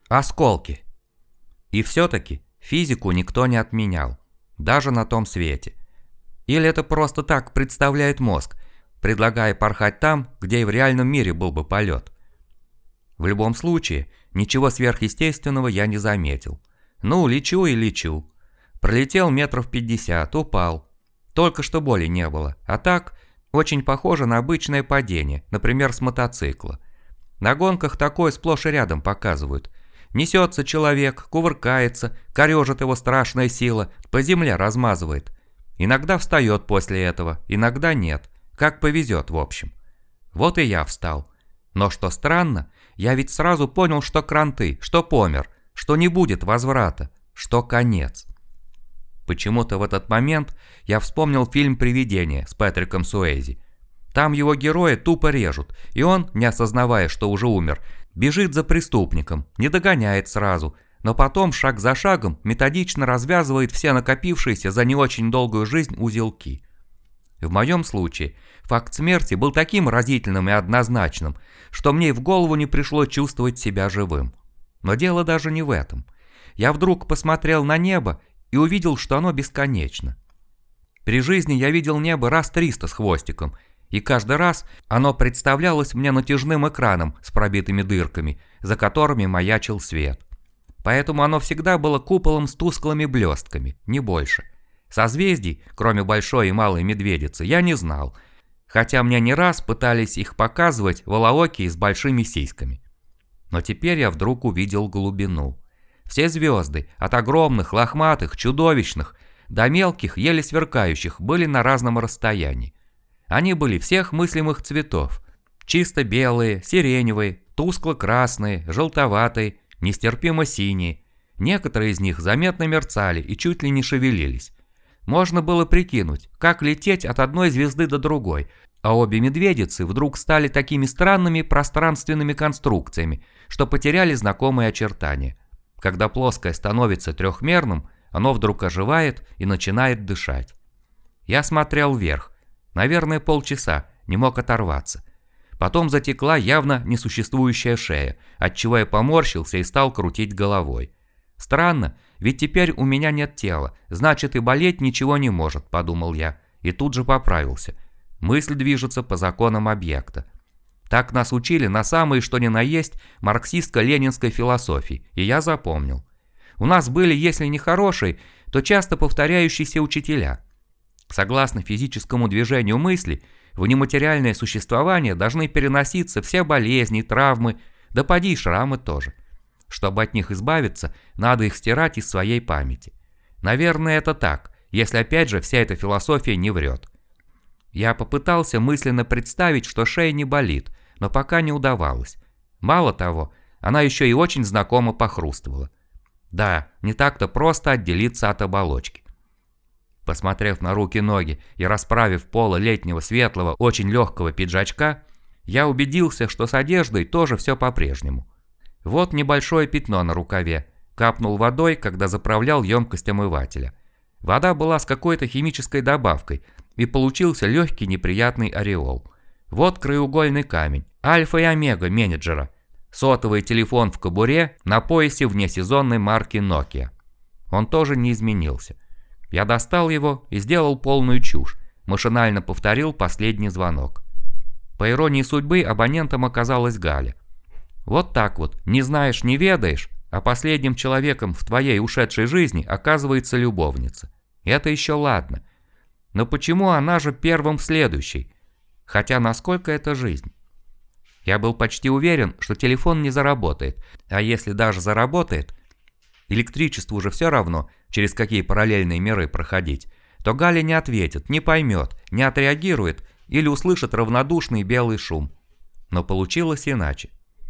Осколки. И все-таки физику никто не отменял, даже на том свете. Или это просто так представляет мозг, предлагая порхать там, где и в реальном мире был бы полет. В любом случае, ничего сверхъестественного я не заметил. Ну, лечу и лечу. Пролетел метров 50, упал. Только что боли не было, а так очень похоже на обычное падение, например, с мотоцикла. На гонках такое сплошь и рядом показывают. Несется человек, кувыркается, корежит его страшная сила, по земле размазывает. Иногда встает после этого, иногда нет. Как повезет, в общем. Вот и я встал. Но что странно, я ведь сразу понял, что кранты, что помер, что не будет возврата, что конец. Почему-то в этот момент я вспомнил фильм «Привидение» с Патриком Суэйзи. Там его героя тупо режут, и он, не осознавая, что уже умер, бежит за преступником, не догоняет сразу, но потом шаг за шагом методично развязывает все накопившиеся за не очень долгую жизнь узелки. В моем случае факт смерти был таким разительным и однозначным, что мне и в голову не пришло чувствовать себя живым. Но дело даже не в этом. Я вдруг посмотрел на небо и увидел, что оно бесконечно. При жизни я видел небо раз 300 с хвостиком, и каждый раз оно представлялось мне натяжным экраном с пробитыми дырками, за которыми маячил свет. Поэтому оно всегда было куполом с тусклыми блестками, не больше. Созвездий, кроме Большой и Малой Медведицы, я не знал, хотя мне не раз пытались их показывать волоокии с большими сиськами. Но теперь я вдруг увидел глубину. Все звезды, от огромных, лохматых, чудовищных, до мелких, еле сверкающих, были на разном расстоянии. Они были всех мыслимых цветов. Чисто белые, сиреневые, тускло-красные, желтоватые, нестерпимо синие. Некоторые из них заметно мерцали и чуть ли не шевелились. Можно было прикинуть, как лететь от одной звезды до другой, а обе медведицы вдруг стали такими странными пространственными конструкциями, что потеряли знакомые очертания. Когда плоское становится трехмерным, оно вдруг оживает и начинает дышать. Я смотрел вверх, наверное, полчаса, не мог оторваться. Потом затекла явно несуществующая шея, отчего я поморщился и стал крутить головой. Странно, ведь теперь у меня нет тела, значит и болеть ничего не может, подумал я, и тут же поправился. Мысль движется по законам объекта. Так нас учили на самой что ни на есть марксистско-ленинской философии, и я запомнил. У нас были, если не хорошие, то часто повторяющиеся учителя. Согласно физическому движению мысли, в нематериальное существование должны переноситься все болезни, травмы, да поди и шрамы тоже. Чтобы от них избавиться, надо их стирать из своей памяти. Наверное, это так, если опять же вся эта философия не врет. Я попытался мысленно представить, что шея не болит, но пока не удавалось. Мало того, она еще и очень знакомо похрустывала. Да, не так-то просто отделиться от оболочки. Посмотрев на руки-ноги и расправив полы летнего светлого, очень легкого пиджачка, я убедился, что с одеждой тоже все по-прежнему. Вот небольшое пятно на рукаве. Капнул водой, когда заправлял емкость омывателя. Вода была с какой-то химической добавкой, и получился легкий неприятный ореол. Вот краеугольный камень, альфа и омега менеджера. Сотовый телефон в кобуре на поясе внесезонной марки Nokia. Он тоже не изменился. Я достал его и сделал полную чушь. Машинально повторил последний звонок. По иронии судьбы, абонентом оказалась Галя. Вот так вот, не знаешь, не ведаешь, а последним человеком в твоей ушедшей жизни оказывается любовница. Это еще ладно. Но почему она же первым следующей? Хотя насколько это жизнь? Я был почти уверен, что телефон не заработает, а если даже заработает, электричеству уже все равно, через какие параллельные миры проходить, то Галя не ответит, не поймет, не отреагирует или услышит равнодушный белый шум. Но получилось иначе.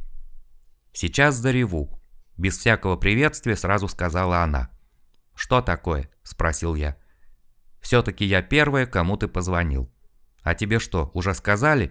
«Сейчас зареву», – без всякого приветствия сразу сказала она. «Что такое?» – спросил я. «Все-таки я первая, кому ты позвонил. А тебе что, уже сказали?»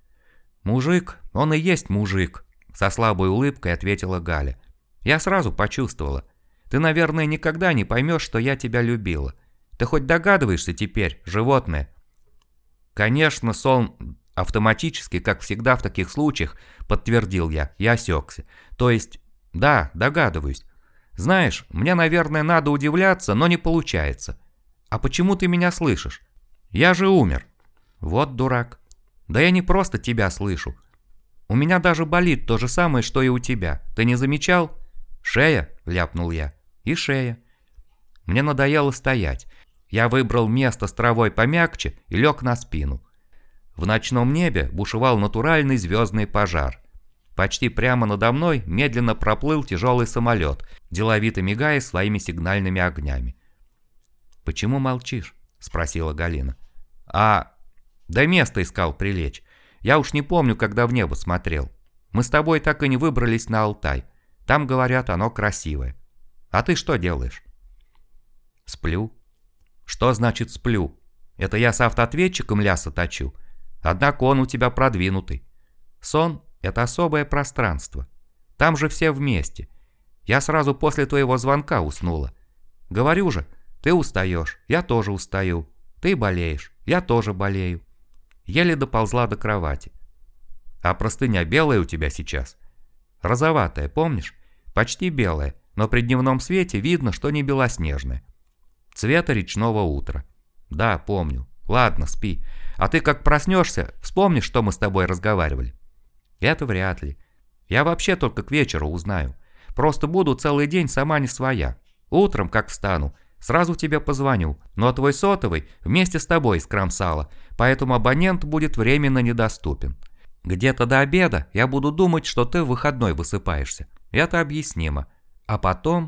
«Мужик, он и есть мужик», – со слабой улыбкой ответила Галя. «Я сразу почувствовала. Ты, наверное, никогда не поймешь, что я тебя любила. Ты хоть догадываешься теперь, животное?» «Конечно, автоматически, как всегда в таких случаях, подтвердил я, и осекся. То есть, Да, догадываюсь. Знаешь, мне, наверное, надо удивляться, но не получается. А почему ты меня слышишь? Я же умер. Вот дурак. Да я не просто тебя слышу. У меня даже болит то же самое, что и у тебя. Ты не замечал? Шея, ляпнул я. И шея. Мне надоело стоять. Я выбрал место с травой помягче и лег на спину. В ночном небе бушевал натуральный звездный пожар. Почти прямо надо мной медленно проплыл тяжелый самолет, деловито мигая своими сигнальными огнями. «Почему молчишь?» – спросила Галина. Да место искал прилечь. Я уж не помню, когда в небо смотрел. Мы с тобой так и не выбрались на Алтай. Там, говорят, оно красивое. А ты что делаешь?» «Сплю». «Что значит сплю? Это я с автоответчиком ляса точу. Однако он у тебя продвинутый. Сон – это особое пространство. Там же все вместе. Я сразу после твоего звонка уснула. Говорю же, ты устаешь, я тоже устаю. Ты болеешь, я тоже болею. Еле доползла до кровати. А простыня белая у тебя сейчас? Розоватая, помнишь? Почти белая, но при дневном свете видно, что не белоснежная. Цвета речного утра. Да, помню. Ладно, спи. А ты как проснешься, вспомнишь, что мы с тобой разговаривали? Это вряд ли. Я вообще только к вечеру узнаю. Просто буду целый день сама не своя. Утром, как встану, сразу тебе позвоню, но твой сотовый вместе с тобой скромсало, поэтому абонент будет временно недоступен. Где-то до обеда я буду думать, что ты в выходной высыпаешься. Это объяснимо. А потом,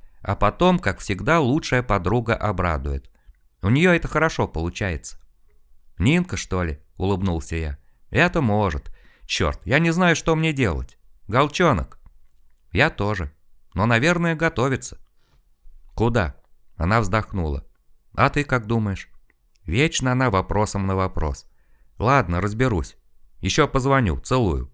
как всегда, лучшая подруга обрадует. У нее это хорошо получается. «Нинка, что ли?» – улыбнулся я. «Это может. Черт, я не знаю, что мне делать. Голчонок». «Я тоже. Но, наверное, готовится». «Куда?» – она вздохнула. «А ты как думаешь?» Вечно она вопросом на вопрос. «Ладно, разберусь. Еще позвоню, целую».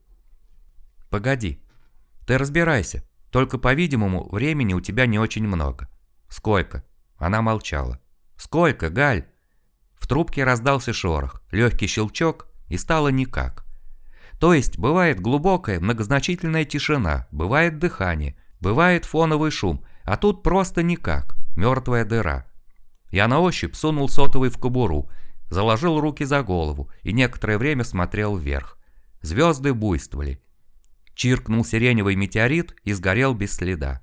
«Погоди. Ты разбирайся. Только, по-видимому, времени у тебя не очень много». «Сколько?» Она молчала. «Сколько, Галь?» В трубке раздался шорох, легкий щелчок, и стало никак. То есть бывает глубокая, многозначительная тишина, бывает дыхание, бывает фоновый шум, а тут просто никак, мертвая дыра. Я на ощупь сунул сотовый в кобуру, заложил руки за голову и некоторое время смотрел вверх. Звезды буйствовали. Чиркнул сиреневый метеорит и сгорел без следа.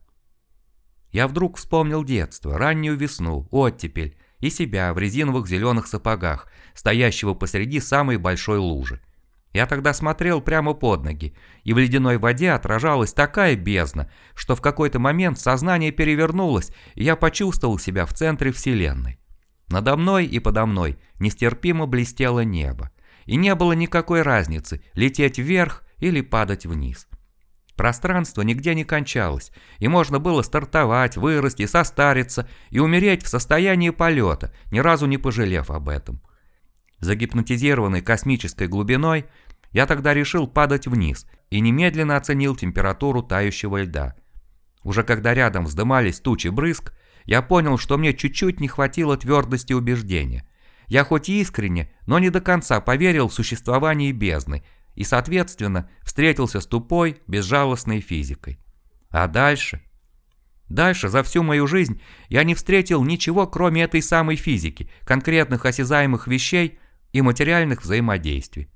Я вдруг вспомнил детство, раннюю весну, оттепель, и себя в резиновых зеленых сапогах, стоящего посреди самой большой лужи. Я тогда смотрел прямо под ноги, и в ледяной воде отражалась такая бездна, что в какой-то момент сознание перевернулось, и я почувствовал себя в центре вселенной. Надо мной и подо мной нестерпимо блестело небо, и не было никакой разницы, лететь вверх или падать вниз. Пространство нигде не кончалось, и можно было стартовать, вырасти, состариться и умереть в состоянии полета, ни разу не пожалев об этом. Загипнотизированный космической глубиной, я тогда решил падать вниз и немедленно оценил температуру тающего льда. Уже когда рядом вздымались тучи брызг, я понял, что мне чуть-чуть не хватило твердости убеждения. Я хоть и искренне, но не до конца поверил в существование бездны, и, соответственно, встретился с тупой, безжалостной физикой. А дальше? Дальше, за всю мою жизнь, я не встретил ничего, кроме этой самой физики, конкретных осязаемых вещей и материальных взаимодействий.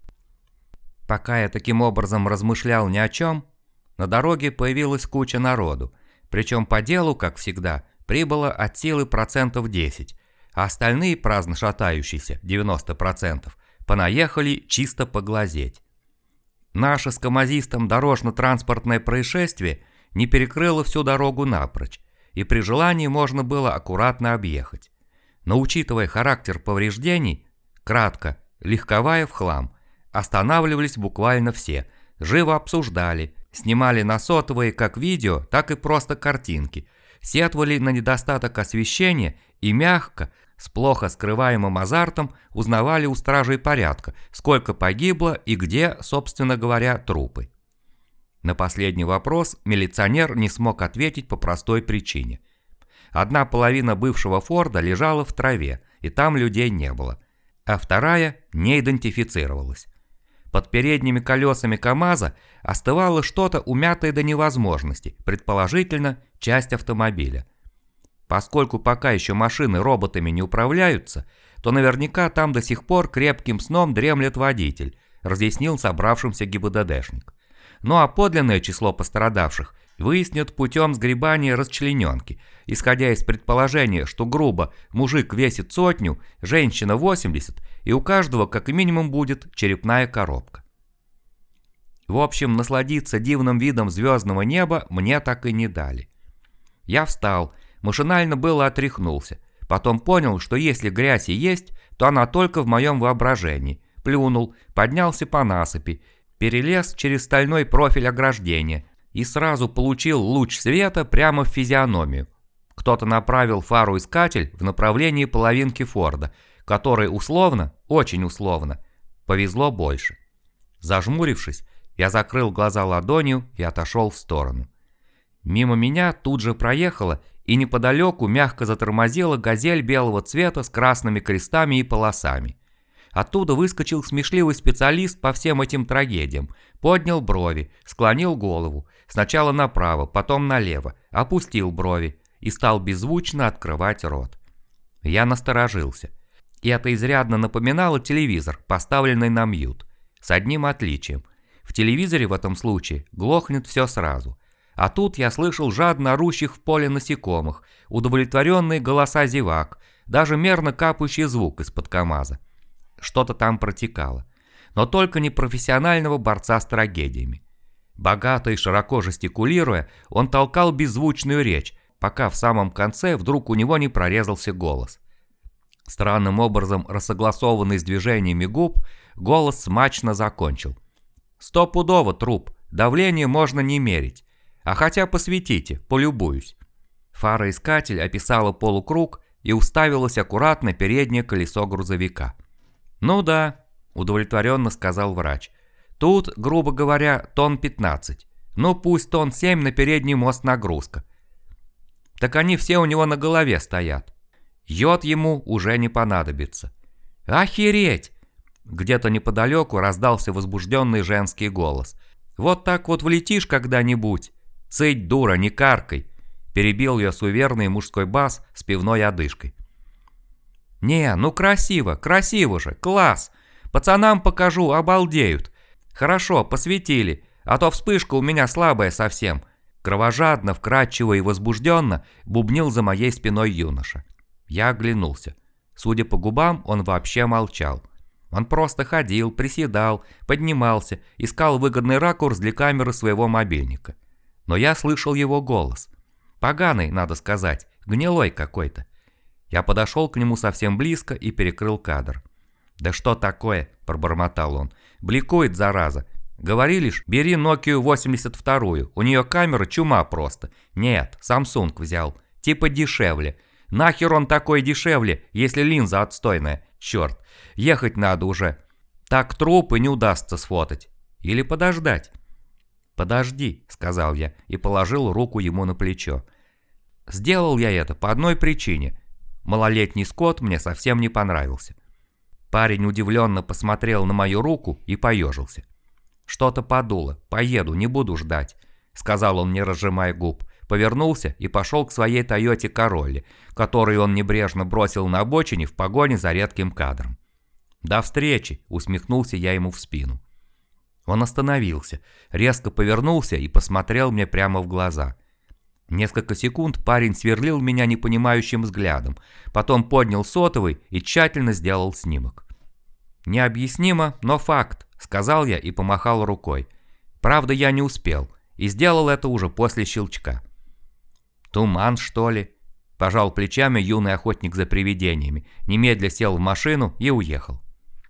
Пока я таким образом размышлял ни о чем, на дороге появилась куча народу, причем по делу, как всегда, прибыло от силы 10%, а остальные, праздно шатающиеся, 90%, понаехали чисто поглазеть. Наше с камазистом дорожно-транспортное происшествие не перекрыло всю дорогу напрочь, и при желании можно было аккуратно объехать. Но учитывая характер повреждений, кратко, легковая в хлам, останавливались буквально все, живо обсуждали, снимали на сотовые как видео, так и просто картинки, сетовали на недостаток освещения и мягко, с плохо скрываемым азартом узнавали у стражей порядка, сколько погибло и где, собственно говоря, трупы. На последний вопрос милиционер не смог ответить по простой причине. Одна половина бывшего Форда лежала в траве, и там людей не было, а вторая не идентифицировалась. Под передними колесами КамАЗа остывало что-то умятое до невозможности, предположительно, часть автомобиля. Поскольку пока еще машины роботами не управляются, то наверняка там до сих пор крепким сном дремлет водитель, разъяснил собравшимся ГИБДДшник. Ну а подлинное число пострадавших выяснят путем сгребания расчлененки, исходя из предположения, что грубо мужик весит 100, женщина 80, и у каждого как минимум будет черепная коробка. В общем, насладиться дивным видом звездного неба мне так и не дали. Я встал, машинально было отряхнулся, потом понял, что если грязь и есть, то она только в моем воображении, плюнул, поднялся по насыпи, перелез через стальной профиль ограждения и сразу получил луч света прямо в физиономию. Кто-то направил фару-искатель в направлении половинки Форда, которой условно, очень условно, повезло больше. Зажмурившись, я закрыл глаза ладонью и отошел в сторону. Мимо меня тут же проехала и неподалеку мягко затормозила газель белого цвета с красными крестами и полосами. Оттуда выскочил смешливый специалист по всем этим трагедиям, поднял брови, склонил голову, сначала направо, потом налево, опустил брови и стал беззвучно открывать рот. Я насторожился. И это изрядно напоминало телевизор, поставленный на мьют. С одним отличием. В телевизоре в этом случае глохнет все сразу. А тут я слышал жадно орущих в поле насекомых, удовлетворенные голоса зевак, даже мерно капающий звук из-под КамАЗа. Что-то там протекало. Но только не профессионального борца с трагедиями. Богато и широко жестикулируя, он толкал беззвучную речь, пока в самом конце вдруг у него не прорезался голос. Странным образом рассогласованный с движениями губ, голос смачно закончил. «Стопудово труп, давление можно не мерить. А хотя посветите, полюбуюсь». Фара-искатель описала полукруг и уставилась аккуратно переднее колесо грузовика. «Ну да», – удовлетворенно сказал врач. «Тут, грубо говоря, тонн 15. Ну пусть тонн 7 на передний мост нагрузка. Так они все у него на голове стоят. Йод ему уже не понадобится». «Охереть!» Где-то неподалеку раздался возбужденный женский голос. «Вот так вот влетишь когда-нибудь. Цыть, дура, не каркай!» Перебил ее суеверный мужской бас с пивной одышкой. «Не, ну красиво, красиво же, класс! Пацанам покажу, обалдеют! Хорошо, посветили, а то вспышка у меня слабая совсем!» Кровожадно, вкрадчиво и возбужденно бубнил за моей спиной юноша. Я оглянулся. Судя по губам, он вообще молчал. Он просто ходил, приседал, поднимался, искал выгодный ракурс для камеры своего мобильника. Но я слышал его голос. Поганый, надо сказать, гнилой какой-то. Я подошел к нему совсем близко и перекрыл кадр. «Да что такое?» – пробормотал он. «Бликует, зараза. Говорили ж, бери Nokia 82-ю, у нее камера чума просто. Нет, Samsung взял. Типа дешевле. Нахер он такой дешевле, если линза отстойная? Черт, ехать надо уже. Так труп и не удастся сфотать. Или подождать?» «Подожди», – сказал я и положил руку ему на плечо. Сделал я это по одной причине. Малолетний скот мне совсем не понравился. Парень удивленно посмотрел на мою руку и поежился. «Что-то подуло, поеду, не буду ждать», — сказал он, не разжимая губ, повернулся и пошел к своей Тойоте Королле, которую он небрежно бросил на обочине в погоне за редким кадром. «До встречи», — усмехнулся я ему в спину. Он остановился, резко повернулся и посмотрел мне прямо в глаза. Несколько секунд парень сверлил меня непонимающим взглядом, потом поднял сотовый и тщательно сделал снимок. «Необъяснимо, но факт», — сказал я и помахал рукой. Правда, я не успел, и сделал это уже после щелчка. «Туман, что ли?» — пожал плечами юный охотник за привидениями, немедля сел в машину и уехал.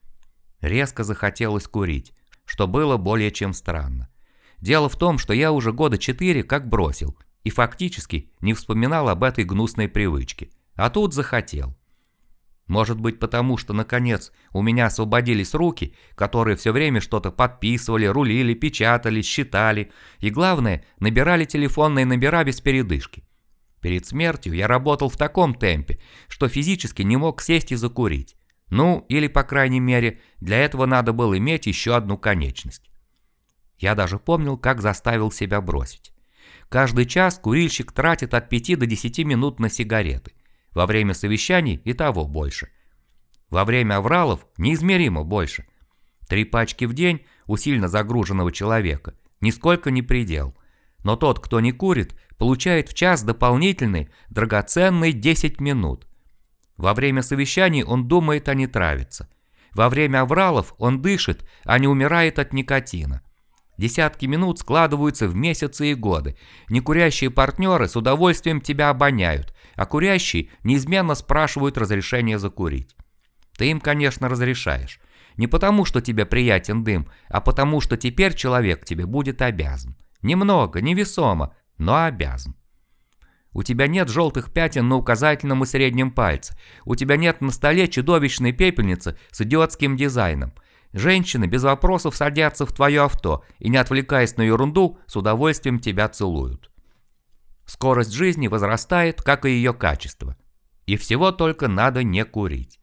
Резко захотелось курить, что было более чем странно. Дело в том, что я уже года 4 как бросил, и фактически не вспоминал об этой гнусной привычке, а тут захотел. Может быть потому, что наконец у меня освободились руки, которые все время что-то подписывали, рулили, печатали, считали и, главное, набирали телефонные номера без передышки. Перед смертью я работал в таком темпе, что физически не мог сесть и закурить. Ну, или, по крайней мере, для этого надо было иметь еще одну конечность. Я даже помнил, как заставил себя бросить. Каждый час курильщик тратит от 5 до 10 минут на сигареты. Во время совещаний и того больше. Во время авралов неизмеримо больше. 3 пачки в день у сильно загруженного человека нисколько не предел. Но тот, кто не курит, получает в час дополнительные, драгоценные 10 минут. Во время совещаний он думает, а не травится. Во время авралов он дышит, а не умирает от никотина. Десятки минут складываются в месяцы и годы. Некурящие партнеры с удовольствием тебя обоняют, а курящие неизменно спрашивают разрешение закурить. Ты им, конечно, разрешаешь. Не потому, что тебе приятен дым, а потому, что теперь человек тебе будет обязан. Немного, невесомо, но обязан. У тебя нет желтых пятен на указательном и среднем пальце. У тебя нет на столе чудовищной пепельницы с идиотским дизайном. Женщины без вопросов садятся в твое авто и, не отвлекаясь на ерунду, с удовольствием тебя целуют. Скорость жизни возрастает, как и ее качество. И всего только надо не курить.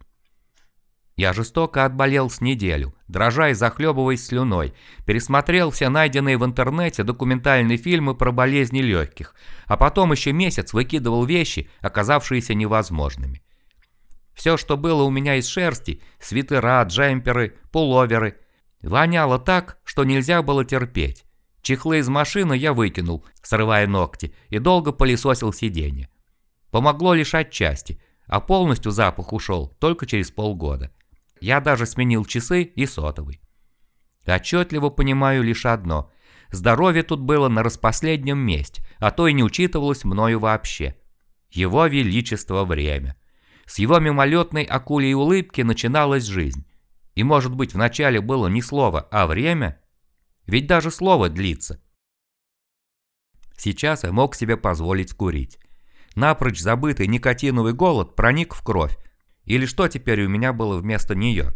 Я жестоко отболел с неделю, дрожа и захлебываясь слюной, пересмотрел все найденные в интернете документальные фильмы про болезни легких, а потом еще месяц выкидывал вещи, оказавшиеся невозможными. Все, что было у меня из шерсти, свитера, джемперы, пуловеры, воняло так, что нельзя было терпеть. Чехлы из машины я выкинул, срывая ногти, и долго пылесосил сиденье. Помогло лишь отчасти, а полностью запах ушел только через полгода. Я даже сменил часы и сотовый. Отчетливо понимаю лишь одно. Здоровье тут было на распоследнем месте, а то и не учитывалось мною вообще. Его величество время. С его мимолетной акулей улыбки начиналась жизнь. И, может быть, вначале было не слово, а время? Ведь даже слово длится. Сейчас я мог себе позволить курить. Напрочь забытый никотиновый голод проник в кровь. Или что теперь у меня было вместо нее?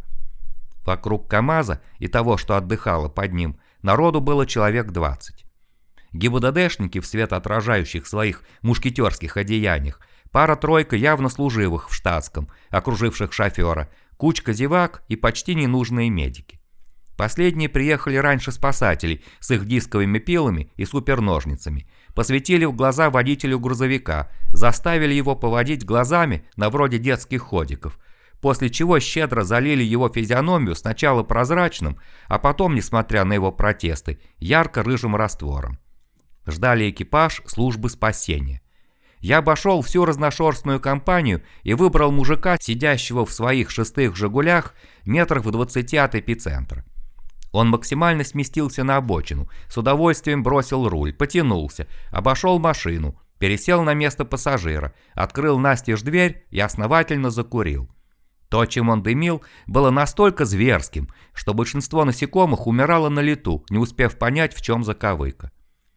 Вокруг КамАЗа и того, что отдыхало под ним, народу было человек 20. ГИБДДшники в светоотражающих своих мушкетерских одеяниях, пара-тройка явно служивых в штатском, окруживших шофера, кучка зевак и почти ненужные медики. Последние приехали раньше спасателей с их дисковыми пилами и суперножницами, посветили в глаза водителю грузовика, заставили его поводить глазами на вроде детских ходиков, после чего щедро залили его физиономию сначала прозрачным, а потом, несмотря на его протесты, ярко-рыжим раствором. Ждали экипаж службы спасения. Я обошел всю разношерстную компанию и выбрал мужика, сидящего в своих шестых «Жигулях» метрах в 20 от эпицентра. Он максимально сместился на обочину, с удовольствием бросил руль, потянулся, обошел машину, пересел на место пассажира, открыл настежь дверь и основательно закурил. То, чем он дымил, было настолько зверским, что большинство насекомых умирало на лету, не успев понять, в чем заковыка.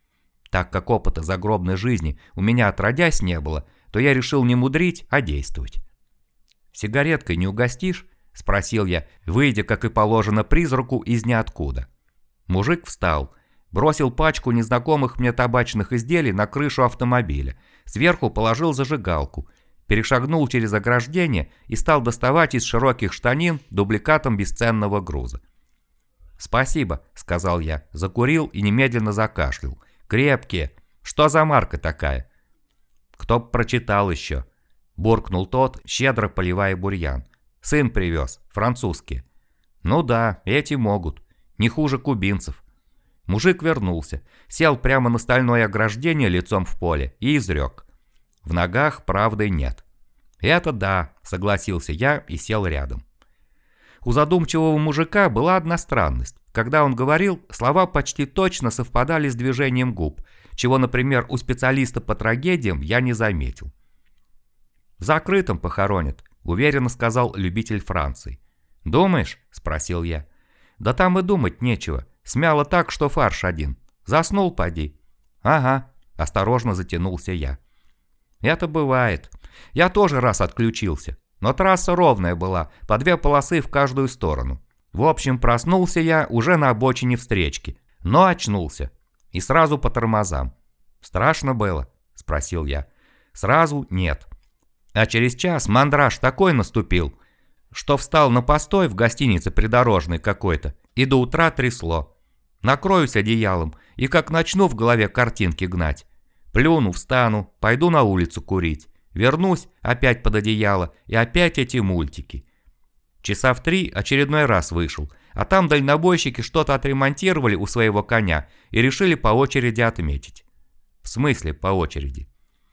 Так как опыта загробной жизни у меня отродясь не было, то я решил не мудрить, а действовать. «Сигареткой не угостишь?» — спросил я, выйдя, как и положено, призраку из ниоткуда. Мужик встал, бросил пачку незнакомых мне табачных изделий на крышу автомобиля, сверху положил зажигалку, перешагнул через ограждение и стал доставать из широких штанин дубликатом бесценного груза. «Спасибо», — сказал я, закурил и немедленно закашлял. «Крепкие. Что за марка такая?» «Кто б прочитал еще?» — буркнул тот, щедро поливая бурьян. «Сын привез. Французские». «Ну да, эти могут. Не хуже кубинцев». Мужик вернулся, сел прямо на стальное ограждение лицом в поле и изрек: «В ногах правды нет». «Это да», — согласился я и сел рядом. У задумчивого мужика была одна странность. Когда он говорил, слова почти точно совпадали с движением губ, чего, например, у специалиста по трагедиям я не заметил. «В закрытом похоронят», — уверенно сказал любитель Франции. «Думаешь?» — спросил я. «Да там и думать нечего. Смяло так, что фарш один. Заснул, поди». «Ага», — осторожно затянулся я. «Это бывает. Я тоже раз отключился. Но трасса ровная была, по 2 полосы в каждую сторону. В общем, проснулся я уже на обочине встречки, но очнулся. И сразу по тормозам. «Страшно было?» — спросил я. «Сразу нет. А через час мандраж такой наступил, что встал на постой в гостинице придорожной какой-то, и до утра трясло. Накроюсь одеялом и как начну в голове картинки гнать. Плюну, встану, пойду на улицу курить. Вернусь опять под одеяло и опять эти мультики. Часа в 3 очередной раз вышел, а там дальнобойщики что-то отремонтировали у своего коня и решили по очереди отметить. В смысле по очереди?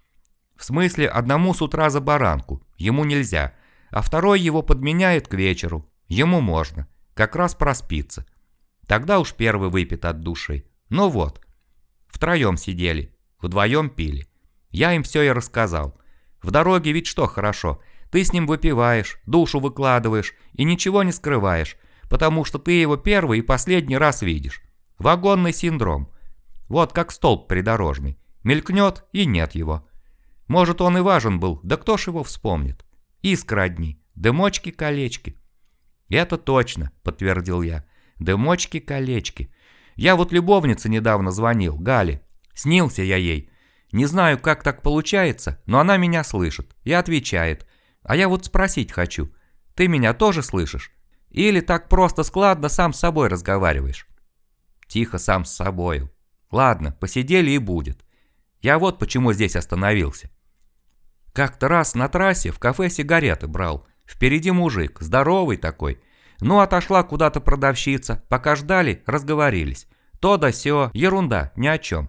В смысле одному с утра за баранку, ему нельзя, а второй его подменяет к вечеру, ему можно, как раз проспится. Тогда уж первый выпит от души. Ну вот, втроем сидели, вдвоем пили. Я им все и рассказал. В дороге ведь что хорошо, ты с ним выпиваешь, душу выкладываешь и ничего не скрываешь, потому что ты его первый и последний раз видишь. Вагонный синдром. Вот как столб придорожный. Мелькнет и нет его. Может, он и важен был, да кто ж его вспомнит? Искры одни, дымочки-колечки. Это точно, подтвердил я. Дымочки-колечки. Я вот любовнице недавно звонил, Гале. Снился я ей. Не знаю, как так получается, но она меня слышит и отвечает. А я вот спросить хочу. Ты меня тоже слышишь? Или так просто складно сам с собой разговариваешь? Тихо сам с собою. Ладно, посидели и будет. Я вот почему здесь остановился. Как-то раз на трассе в кафе сигареты брал. Впереди мужик, здоровый такой. Ну, отошла куда-то продавщица, пока ждали, разговорились. То да сё, ерунда, ни о чем.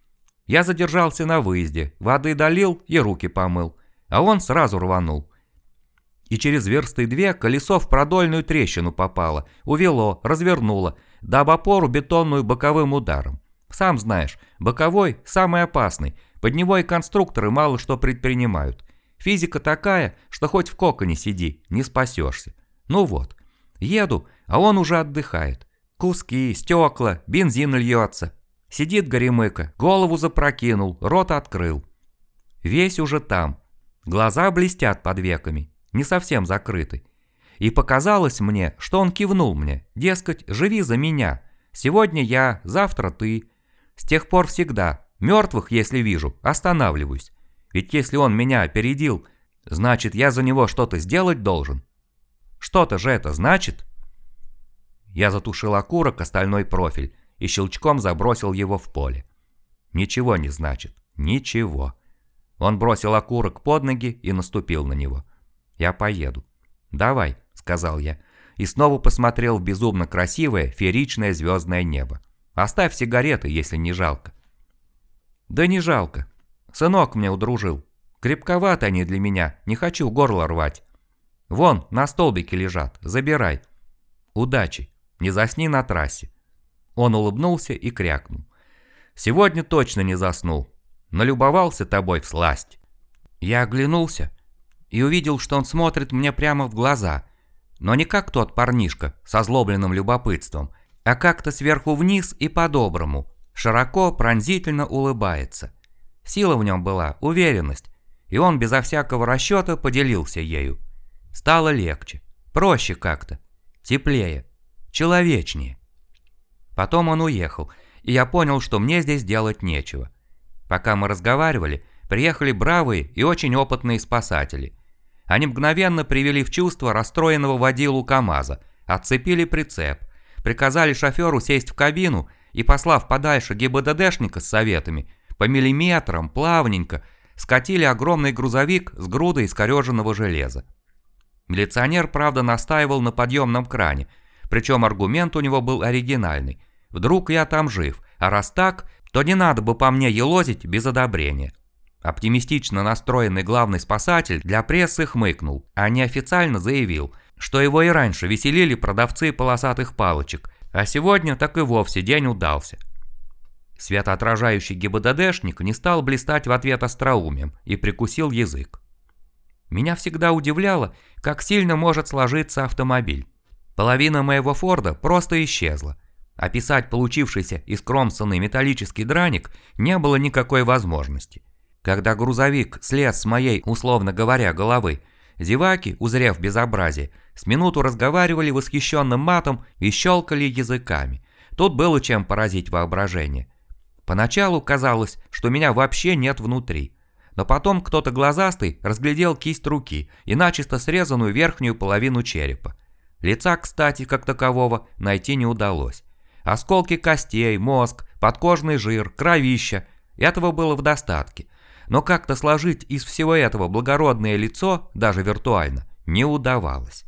Я задержался на выезде, воды долил и руки помыл. А он сразу рванул. И через версты 2 колесо в продольную трещину попало, увело, развернуло, да об опору бетонную боковым ударом. Сам знаешь, боковой самый опасный, под него и конструкторы мало что предпринимают. Физика такая, что хоть в коконе сиди, не спасешься. Ну вот. Еду, а он уже отдыхает. Куски, стекла, бензин льется. Сидит горемыка, голову запрокинул, рот открыл. Весь уже там. Глаза блестят под веками, не совсем закрыты. И показалось мне, что он кивнул мне, дескать, живи за меня. Сегодня я, завтра ты. С тех пор всегда, мертвых, если вижу, останавливаюсь. Ведь если он меня опередил, значит, я за него что-то сделать должен. Что-то же это значит. Я затушил окурок о стальной профиль и щелчком забросил его в поле. Ничего не значит, ничего. Он бросил окурок под ноги и наступил на него. Я поеду. Давай, сказал я, и снова посмотрел в безумно красивое фееричное звездное небо. Оставь сигареты, если не жалко. Да не жалко. Сынок мне удружил. Крепковаты они для меня, не хочу горло рвать. Вон, на столбике лежат, забирай. Удачи, не засни на трассе. Он улыбнулся и крякнул. Сегодня точно не заснул. Налюбовался тобой всласть. Я оглянулся и увидел, что он смотрит мне прямо в глаза, но не как тот парнишка с озлобленным любопытством, а как-то сверху вниз и по-доброму, широко, пронзительно улыбается. Сила в нем была, уверенность, и он безо всякого расчета поделился ею. Стало легче, проще как-то, теплее, человечнее. Потом он уехал, и я понял, что мне здесь делать нечего. Пока мы разговаривали, приехали бравые и очень опытные спасатели. Они мгновенно привели в чувство расстроенного водилу КамАЗа, отцепили прицеп, приказали шоферу сесть в кабину и, послав подальше ГИБДДшника с советами, по миллиметрам, плавненько, скатили огромный грузовик с грудой искореженного железа. Милиционер, правда, настаивал на подъемном кране, причем аргумент у него был оригинальный. Вдруг я там жив, а раз так, то не надо бы по мне елозить без одобрения. Оптимистично настроенный главный спасатель для прессы хмыкнул, а неофициально заявил, что его и раньше веселили продавцы полосатых палочек, а сегодня так и вовсе день удался. Светоотражающий ГИБДДшник не стал блистать в ответ остроумием и прикусил язык. Меня всегда удивляло, как сильно может сложиться автомобиль. Половина моего Форда просто исчезла. Описать получившийся искромсанный металлический драник не было никакой возможности. Когда грузовик слез с моей, условно говоря, головы, зеваки, узрев безобразие, с минуту разговаривали восхищенным матом и щелкали языками. Тут было чем поразить воображение. Поначалу казалось, что меня вообще нет внутри. Но потом кто-то глазастый разглядел кисть руки и начисто срезанную верхнюю половину черепа. Лица, кстати, как такового найти не удалось. Осколки костей, мозг, подкожный жир, кровища – этого было в достатке. Но как-то сложить из всего этого благородное лицо, даже виртуально, не удавалось.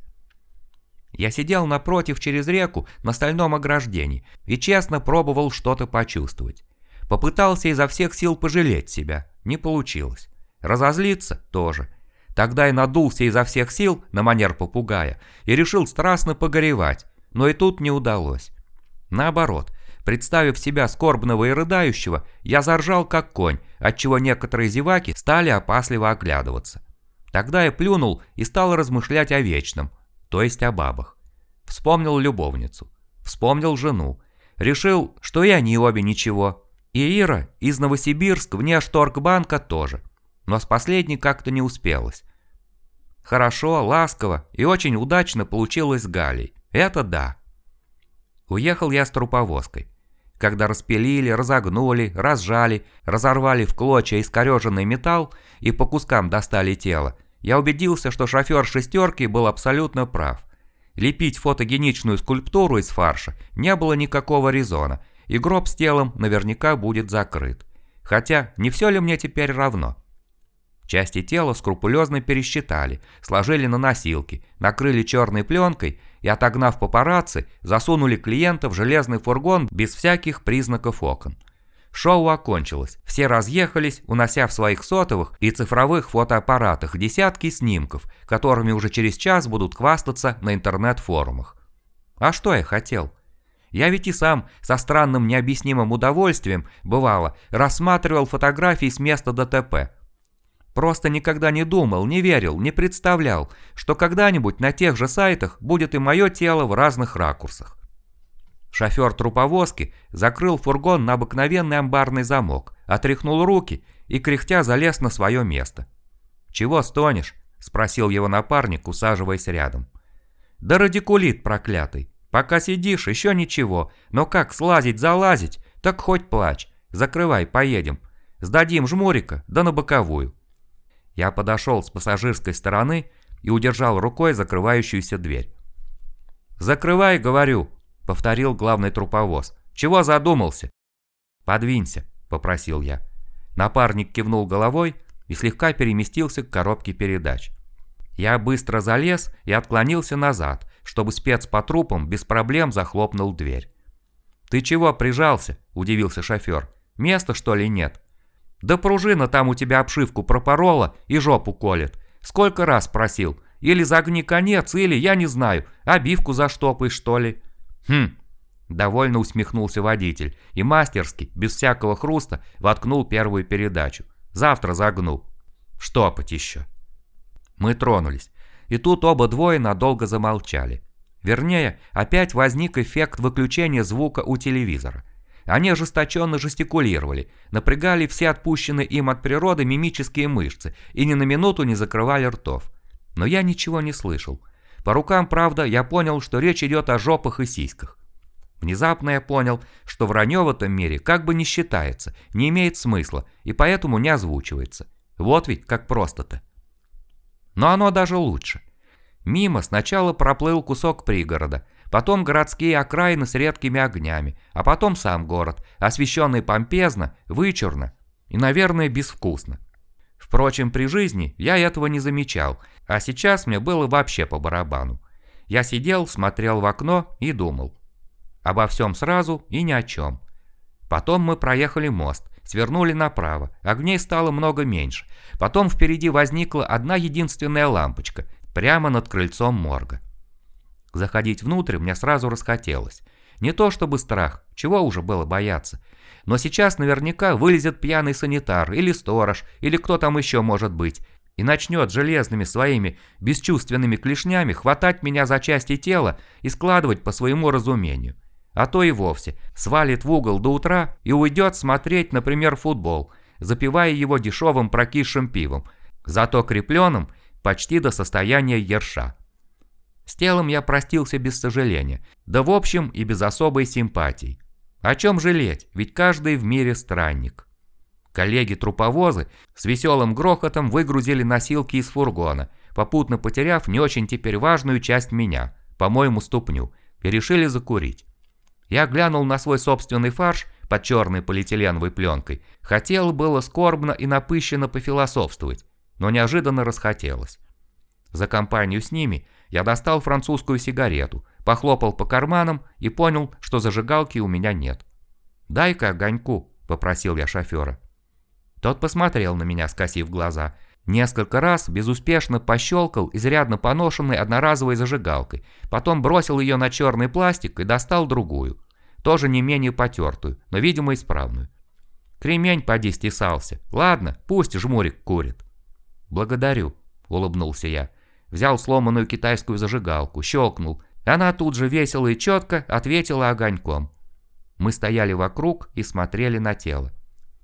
Я сидел напротив через реку на стальном ограждении и честно пробовал что-то почувствовать. Попытался изо всех сил пожалеть себя, не получилось. Разозлиться тоже. Тогда я надулся изо всех сил на манер попугая и решил страстно погоревать, но и тут не удалось. Наоборот, представив себя скорбного и рыдающего, я заржал как конь, отчего некоторые зеваки стали опасливо оглядываться. Тогда я плюнул и стал размышлять о вечном, то есть о бабах. Вспомнил любовницу, вспомнил жену, решил, что и они обе ничего. И Ира из Новосибирска внешторгбанка тоже, но с последней как-то не успелось. Хорошо, ласково и очень удачно получилось с Галей, это да. Уехал я с труповозкой. Когда распилили, разогнули, разжали, разорвали в клочья искореженный металл и по кускам достали тело, я убедился, что шофер шестерки был абсолютно прав. Лепить фотогеничную скульптуру из фарша не было никакого резона, и гроб с телом наверняка будет закрыт. Хотя, не все ли мне теперь равно? Части тела скрупулезно пересчитали, сложили на носилки, накрыли черной пленкой и, отогнав папарацци, засунули клиента в железный фургон без всяких признаков окон. Шоу окончилось, все разъехались, унося в своих сотовых и цифровых фотоаппаратах десятки снимков, которыми уже через час будут хвастаться на интернет-форумах. А что я хотел? Я ведь и сам со странным необъяснимым удовольствием, бывало, рассматривал фотографии с места ДТП. Просто никогда не думал, не верил, не представлял, что когда-нибудь на тех же сайтах будет и мое тело в разных ракурсах. Шофер труповозки закрыл фургон на обыкновенный амбарный замок, отряхнул руки и кряхтя залез на свое место. «Чего стонешь?» – спросил его напарник, усаживаясь рядом. «Да радикулит проклятый. Пока сидишь, еще ничего, но как слазить-залазить, так хоть плачь. Закрывай, поедем. Сдадим жмурика, да на боковую». Я подошел с пассажирской стороны и удержал рукой закрывающуюся дверь. «Закрывай, говорю», — повторил главный труповоз. «Чего задумался?» «Подвинься», — попросил я. Напарник кивнул головой и слегка переместился к коробке передач. Я быстро залез и отклонился назад, чтобы спец по трупам без проблем захлопнул дверь. «Ты чего прижался?» – удивился шофер. «Места, что ли, нет?» «Да пружина там у тебя обшивку пропорола и жопу колет. Сколько раз просил. Или загни конец, или, я не знаю, обивку заштопай, что ли». «Хм», – довольно усмехнулся водитель и мастерски, без всякого хруста, воткнул первую передачу. «Завтра загну». «Штопать еще». Мы тронулись, и тут оба двое надолго замолчали. Вернее, опять возник эффект выключения звука у телевизора. Они ожесточенно жестикулировали, напрягали все отпущенные им от природы мимические мышцы и ни на минуту не закрывали ртов. Но я ничего не слышал. По рукам, правда, я понял, что речь идет о жопах и сиськах. Внезапно я понял, что вранье в этом мире как бы не считается, не имеет смысла и поэтому не озвучивается. Вот ведь как просто-то. Но оно даже лучше. Мимо сначала проплыл кусок пригорода, потом городские окраины с редкими огнями, а потом сам город, освещенный помпезно, вычурно и, наверное, безвкусно. Впрочем, при жизни я этого не замечал, а сейчас мне было вообще по барабану. Я сидел, смотрел в окно и думал. Обо всем сразу и ни о чем. Потом мы проехали мост, свернули направо, огней стало много меньше. Потом впереди возникла одна единственная лампочка, прямо над крыльцом морга. Заходить внутрь мне сразу расхотелось. Не то чтобы страх, чего уже было бояться. Но сейчас наверняка вылезет пьяный санитар, или сторож, или кто там еще может быть, и начнет железными своими бесчувственными клешнями хватать меня за части тела и складывать по своему разумению. А то и вовсе свалит в угол до утра и уйдет смотреть, например, футбол, запивая его дешевым прокисшим пивом, зато крепленным почти до состояния ерша. С телом я простился без сожаления, да в общем и без особой симпатии. О чем жалеть, ведь каждый в мире странник. Коллеги-труповозы с веселым грохотом выгрузили носилки из фургона, попутно потеряв не очень теперь важную часть меня, по-моему, ступню, и решили закурить. Я глянул на свой собственный фарш под черной полиэтиленовой пленкой. Хотел было скорбно и напыщенно пофилософствовать, но неожиданно расхотелось. За компанию с ними я достал французскую сигарету, похлопал по карманам и понял, что зажигалки у меня нет. «Дай-ка огоньку», — попросил я шофера. Тот посмотрел на меня, скосив глаза. Несколько раз безуспешно пощелкал изрядно поношенной одноразовой зажигалкой, потом бросил ее на черный пластик и достал другую, тоже не менее потертую, но, видимо, исправную. Кремень поди стесался. Ладно, пусть жмурик курит. «Благодарю», — улыбнулся я. Взял сломанную китайскую зажигалку, щелкнул. Она тут же весело и четко ответила огоньком. Мы стояли вокруг и смотрели на тело.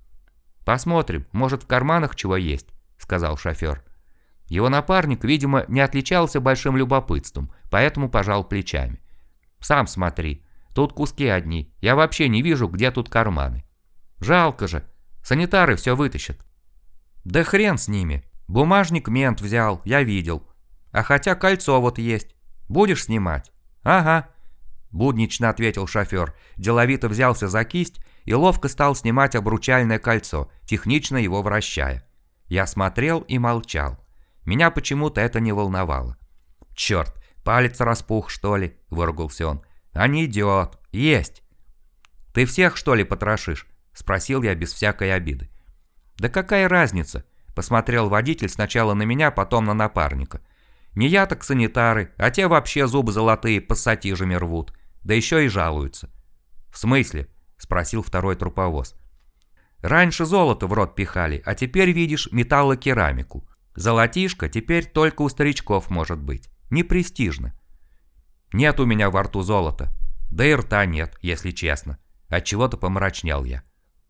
«Посмотрим, может, в карманах чего есть», — сказал шофер. Его напарник, видимо, не отличался большим любопытством, поэтому пожал плечами. «Сам смотри, тут куски одни, я вообще не вижу, где тут карманы». «Жалко же, санитары все вытащат». «Да хрен с ними, бумажник мент взял, я видел. А хотя кольцо вот есть, будешь снимать?» «Ага», — буднично ответил шофер, деловито взялся за кисть и ловко стал снимать обручальное кольцо, технично его вращая. Я смотрел и молчал. Меня почему-то это не волновало. «Черт, палец распух, что ли?» – выругался он. «А не идет. Есть!» «Ты всех, что ли, потрошишь?» – спросил я без всякой обиды. «Да какая разница?» – посмотрел водитель сначала на меня, потом на напарника. «Не я, так санитары, а те вообще зубы золотые пассатижами рвут, да еще и жалуются». «В смысле?» – спросил второй труповоз. «Раньше золото в рот пихали, а теперь, видишь, металлокерамику. Золотишко теперь только у старичков может быть. Не престижно». «Нет у меня во рту золота. Да и рта нет, если честно». Отчего-то помрачнел я.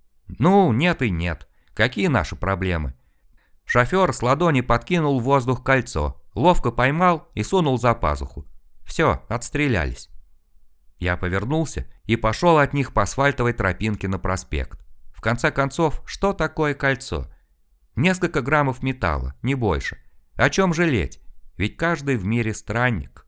«Ну, нет и нет. Какие наши проблемы?» Шофер с ладони подкинул в воздух кольцо, ловко поймал и сунул за пазуху. Все, отстрелялись. Я повернулся и пошел от них по асфальтовой тропинке на проспект. В конце концов, что такое кольцо? Несколько граммов металла, не больше. О чем жалеть? Ведь каждый в мире странник.